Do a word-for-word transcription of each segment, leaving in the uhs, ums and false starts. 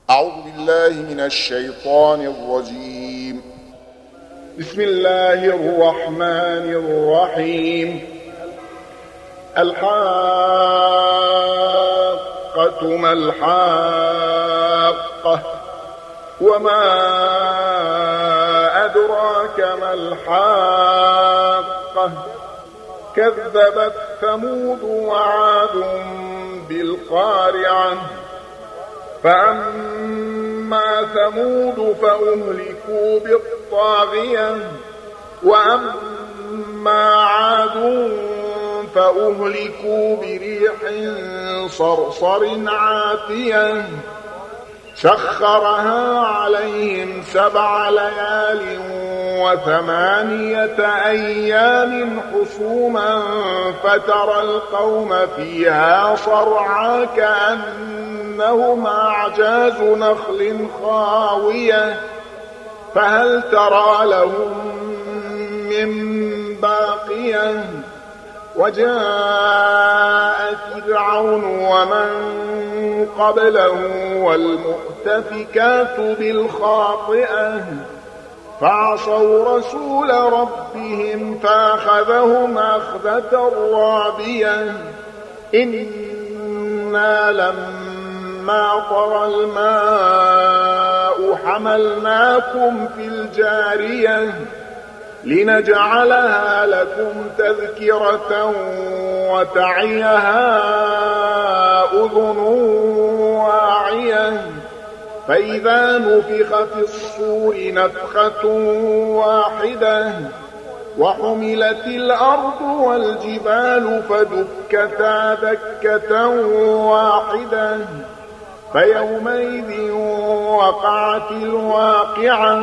أعوذ بالله من الشيطان الرجيم. بسم الله الرحمن الرحيم. الحاقة ما الحاقة وما أدراك ما الحاقة كذبت ثمود وعاد بالقارعة فأما ثمود فأهلكوا بالطاغية وأما عاد فأهلكوا بريح صرصر عاتية سخرها عليهم سبع ليال وثمانية أيام حسوما فترى القوم فيها صرعى كأنهم أعجاز نخل خاوية فهل ترى لهم من باقية وجاء فرعون ومن قبله والمؤتفكات بالخاطئة فعصوا رسول ربهم فأخذهم أخذة رابية إنا لما طغى الماء حملناكم في الجارية لنجعلها لكم تذكرة وتعيها أذن واعية فإذا نفخ في الصور نفخة واحدة وحملت الأرض والجبال فدكتا دكة واحدة فيومئذ وقعت الواقعة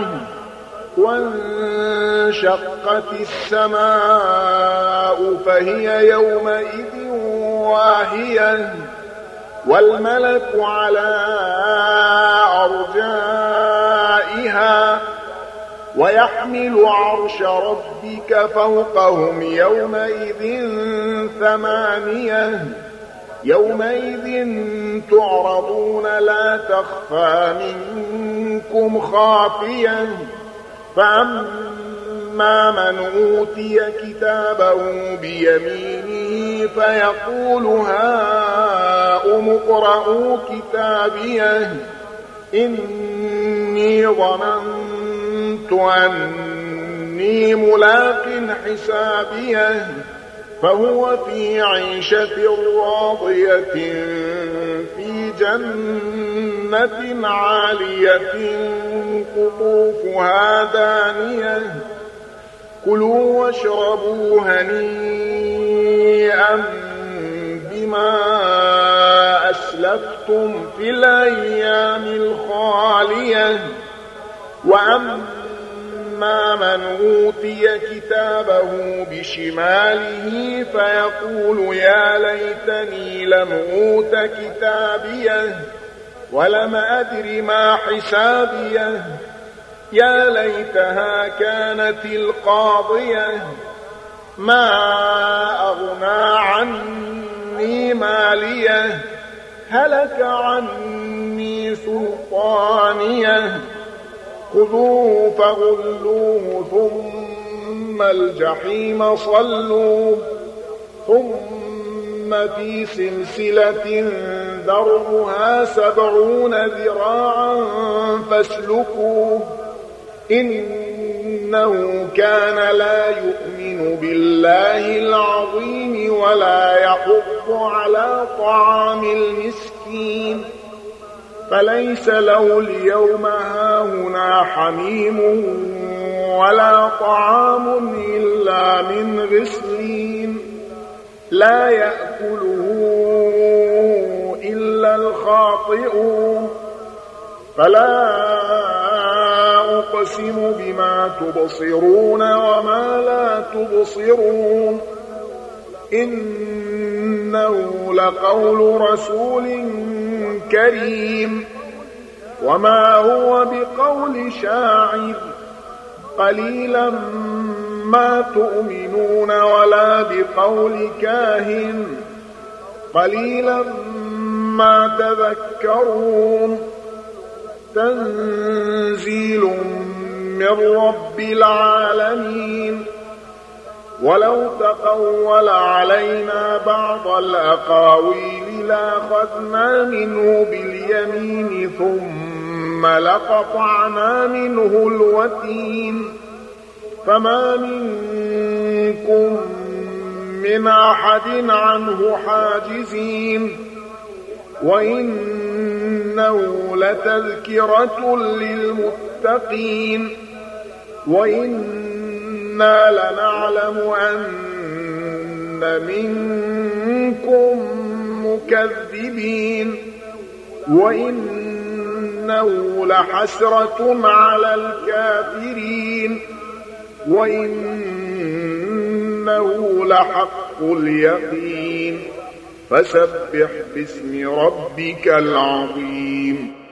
وانشقت السماء فهي يومئذ واهية والملك على أرجائها ويحمل عرش ربك فوقهم يومئذ ثمانية يومئذ تعرضون لا تخفى منكم خافية فأما من أوتي كتابه بيمينه فيقول هاؤم اقرءوا كتابيه إني ظننت أني ملاق حسابيه فهو في عيشة راضية في جنة عالية قطوفها دانية كلوا واشربوا هنيئا بما أسلفتم في الأيام الخالية وأما من أوتي كتابه بشماله فيقول يا ليتني لم أوت كتابيه ولم أدر ما حسابيه يا ليتها كانت القاضية ما أغنى عني ماليه هلك عني سلطانيه خذوه فغلوه ثم الجحيم صلوه ثم في سلسلة ذرعها سبعون ذراعا فاسلكوه إنه كان لا يؤمن بالله العظيم ولا يحض على طعام المسكين فليس له اليوم هاهنا حميم ولا طعام إلا من غسلين لا يأكله إلا الخاطئون فلا أقسم بما تبصرون وما لا تبصرون إنه لقول رسول كريم وما هو بقول شاعر قليلا ما تؤمنون ولا بقول كاهن قليلا ما تذكرون تنزيل من رب العالمين. ولو تقول علينا بعض الأقاويل لأخذنا منه باليمين ثم لقطعنا منه الوتين. فما منكم من أحد عنه حاجزين. وإنه لتذكرة للمتقين. وإنا لنعلم أن منكم مكذبين. وإنه لحسرة على الكافرين. وإنه لحق اليقين. فسبح باسم ربك العظيم.